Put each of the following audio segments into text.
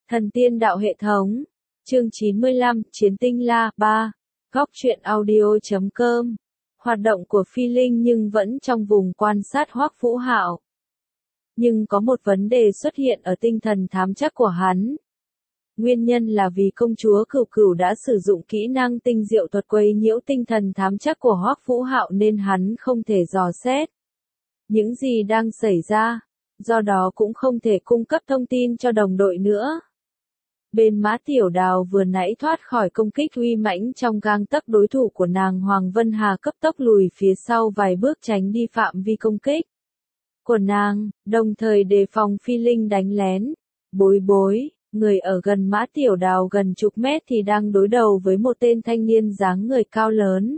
Thần tiên đạo hệ thống. Chương 95, Chiến tinh la 3. Góc truyện audio.com. Hoạt động của Phi Linh nhưng vẫn trong vùng quan sát Hoắc Vũ Hạo. Nhưng có một vấn đề xuất hiện ở tinh thần thám trắc của hắn. Nguyên nhân là vì công chúa Cửu Cửu đã sử dụng kỹ năng tinh diệu thuật quấy nhiễu tinh thần thám trắc của Hoắc Vũ Hạo nên hắn không thể dò xét những gì đang xảy ra, do đó cũng không thể cung cấp thông tin cho đồng đội nữa. Bên Mã Tiểu Đào vừa nãy thoát khỏi công kích uy mãnh trong gang tấc đối thủ của nàng, Hoàng Vân Hà cấp tốc lùi phía sau vài bước tránh đi phạm vi công kích của nàng, đồng thời đề phòng Phi Linh đánh lén. Bối bối, người ở gần Mã Tiểu Đào gần chục mét thì đang đối đầu với một tên thanh niên dáng người cao lớn.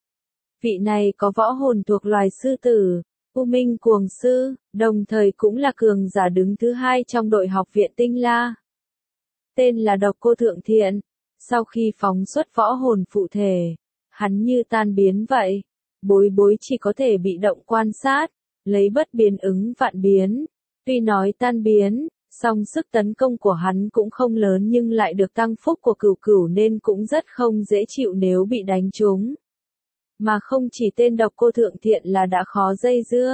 Vị này có võ hồn thuộc loài sư tử, U Minh Cuồng Sư, đồng thời cũng là cường giả đứng thứ hai trong đội học viện Tinh La. Tên là Độc Cô Thượng Thiện. Sau khi phóng xuất võ hồn phụ thể, hắn như tan biến vậy. Bối bối chỉ có thể bị động quan sát, lấy bất biến ứng vạn biến. Tuy nói tan biến, song sức tấn công của hắn cũng không lớn nhưng lại được tăng phúc của Cửu Cửu nên cũng rất không dễ chịu nếu bị đánh trúng. Mà không chỉ tên Độc Cô Thượng Thiện là đã khó dây dưa.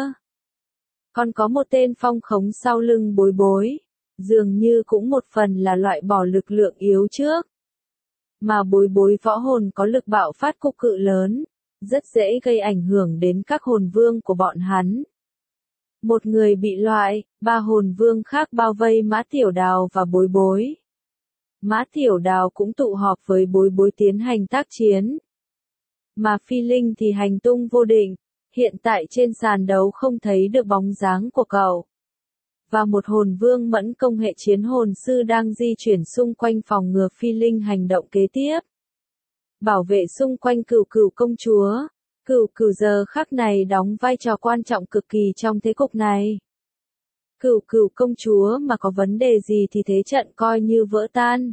Còn có một tên phong khống sau lưng bối bối. Dường như cũng một phần là loại bỏ lực lượng yếu trước. Mà bối bối võ hồn có lực bạo phát cục cự lớn, rất dễ gây ảnh hưởng đến các hồn vương của bọn hắn. Một người bị loại, ba hồn vương khác bao vây Mã Tiểu Đào và bối bối. Mã Tiểu Đào cũng tụ họp với bối bối tiến hành tác chiến. Mà Phi Linh thì hành tung vô định, hiện tại trên sàn đấu không thấy được bóng dáng của cậu. Và một hồn vương mẫn công hệ chiến hồn sư đang di chuyển xung quanh phòng ngừa Phi Linh hành động kế tiếp. Bảo vệ xung quanh Cửu Cửu công chúa. Cửu Cửu giờ khắc này đóng vai trò quan trọng cực kỳ trong thế cục này. Cửu Cửu công chúa mà có vấn đề gì thì thế trận coi như vỡ tan.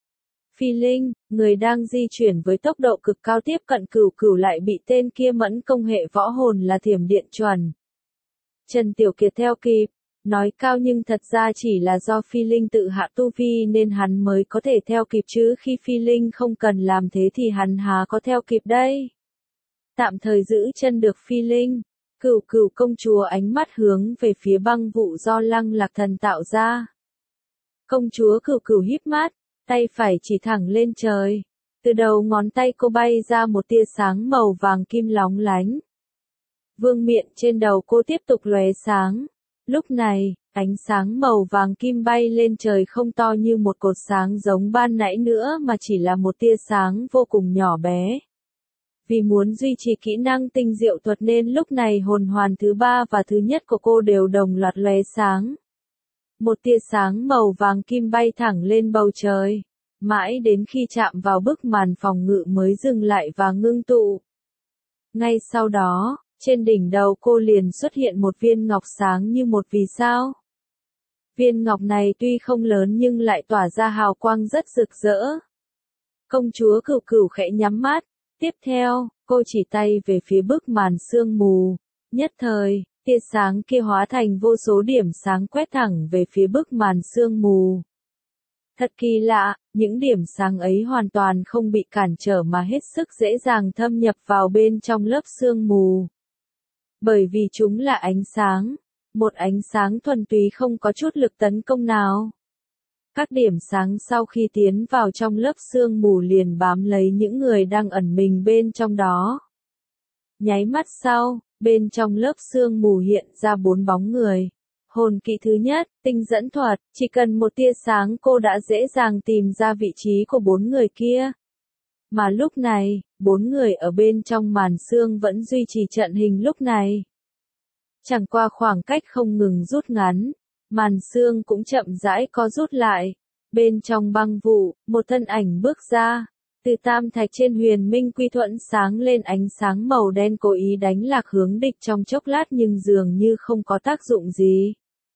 Phi Linh, người đang di chuyển với tốc độ cực cao tiếp cận Cửu Cửu lại bị tên kia mẫn công hệ võ hồn là thiểm điện chuẩn. Trần Tiểu Kiệt theo kịp. Nói cao nhưng thật ra chỉ là do Phi Linh tự hạ tu vi nên hắn mới có thể theo kịp chứ khi Phi Linh không cần làm thế thì hắn há có theo kịp đây. Tạm thời giữ chân được Phi Linh, Cửu Cửu công chúa ánh mắt hướng về phía băng vụ do Lăng Lạc Thần tạo ra. Công chúa Cửu Cửu híp mắt, tay phải chỉ thẳng lên trời. Từ đầu ngón tay cô bay ra một tia sáng màu vàng kim lóng lánh. Vương miện trên đầu cô tiếp tục lóe sáng. Lúc này, ánh sáng màu vàng kim bay lên trời không to như một cột sáng giống ban nãy nữa mà chỉ là một tia sáng vô cùng nhỏ bé. Vì muốn duy trì kỹ năng tinh diệu thuật nên lúc này hồn hoàn thứ ba và thứ nhất của cô đều đồng loạt lóe sáng. Một tia sáng màu vàng kim bay thẳng lên bầu trời, mãi đến khi chạm vào bức màn phòng ngự mới dừng lại và ngưng tụ. Ngay sau đó, trên đỉnh đầu cô liền xuất hiện một viên ngọc sáng như một vì sao. Viên ngọc này tuy không lớn nhưng lại tỏa ra hào quang rất rực rỡ. Công chúa Cửu Cửu khẽ nhắm mắt, tiếp theo, cô chỉ tay về phía bức màn sương mù. Nhất thời, tia sáng kia hóa thành vô số điểm sáng quét thẳng về phía bức màn sương mù. Thật kỳ lạ, những điểm sáng ấy hoàn toàn không bị cản trở mà hết sức dễ dàng thâm nhập vào bên trong lớp sương mù. Bởi vì chúng là ánh sáng, một ánh sáng thuần túy không có chút lực tấn công nào. Các điểm sáng sau khi tiến vào trong lớp sương mù liền bám lấy những người đang ẩn mình bên trong đó. Nháy mắt sau, bên trong lớp sương mù hiện ra 4 bóng người. Hồn kỹ thứ nhất, tinh dẫn thuật, chỉ cần một tia sáng cô đã dễ dàng tìm ra vị trí của 4 người kia. Mà lúc này, 4 người ở bên trong màn sương vẫn duy trì trận hình lúc này. Chẳng qua khoảng cách không ngừng rút ngắn, màn sương cũng chậm rãi co rút lại. Bên trong băng vụ, một thân ảnh bước ra. Từ tam thạch trên Huyền Minh Quy Thuẫn sáng lên ánh sáng màu đen cố ý đánh lạc hướng địch trong chốc lát nhưng dường như không có tác dụng gì.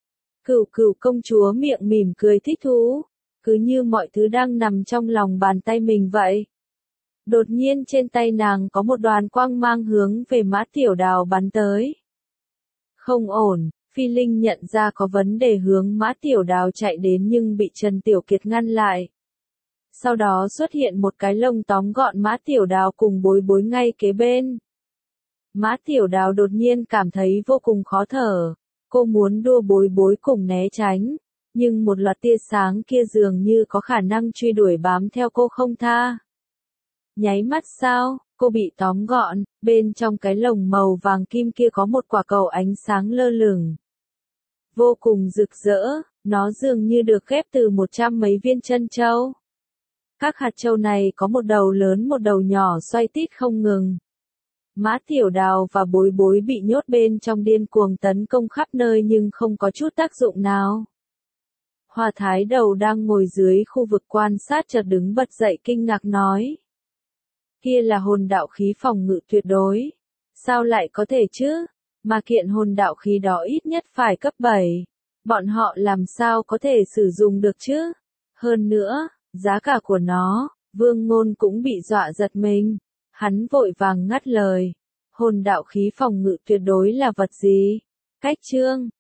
Cửu Cửu công chúa miệng mỉm cười thích thú, cứ như mọi thứ đang nằm trong lòng bàn tay mình vậy. Đột nhiên trên tay nàng có một đoàn quang mang hướng về Mã Tiểu Đào bắn tới. Không ổn, Phi Linh nhận ra có vấn đề hướng Mã Tiểu Đào chạy đến nhưng bị Trần Tiểu Kiệt ngăn lại. Sau đó xuất hiện một cái lông tóm gọn Mã Tiểu Đào cùng Bối Bối ngay kế bên. Mã Tiểu Đào đột nhiên cảm thấy vô cùng khó thở. Cô muốn đua Bối Bối cùng né tránh, nhưng một loạt tia sáng kia dường như có khả năng truy đuổi bám theo cô không tha. Nháy mắt sao, cô bị tóm gọn, bên trong cái lồng màu vàng kim kia có một quả cầu ánh sáng lơ lửng. Vô cùng rực rỡ, nó dường như được ghép từ 100 mấy viên chân châu. Các hạt châu này có một đầu lớn một đầu nhỏ xoay tít không ngừng. Mã Tiểu Đào và Bối Bối bị nhốt bên trong điên cuồng tấn công khắp nơi nhưng không có chút tác dụng nào. Hoa Thái Đầu đang ngồi dưới khu vực quan sát chợt đứng bật dậy kinh ngạc nói. Kia là hồn đạo khí phòng ngự tuyệt đối. Sao lại có thể chứ? Mà kiện hồn đạo khí đó ít nhất phải cấp 7. Bọn họ làm sao có thể sử dụng được chứ? Hơn nữa, giá cả của nó, Vương Ngôn cũng bị dọa giật mình. Hắn vội vàng ngắt lời. Hồn đạo khí phòng ngự tuyệt đối là vật gì? Cách chương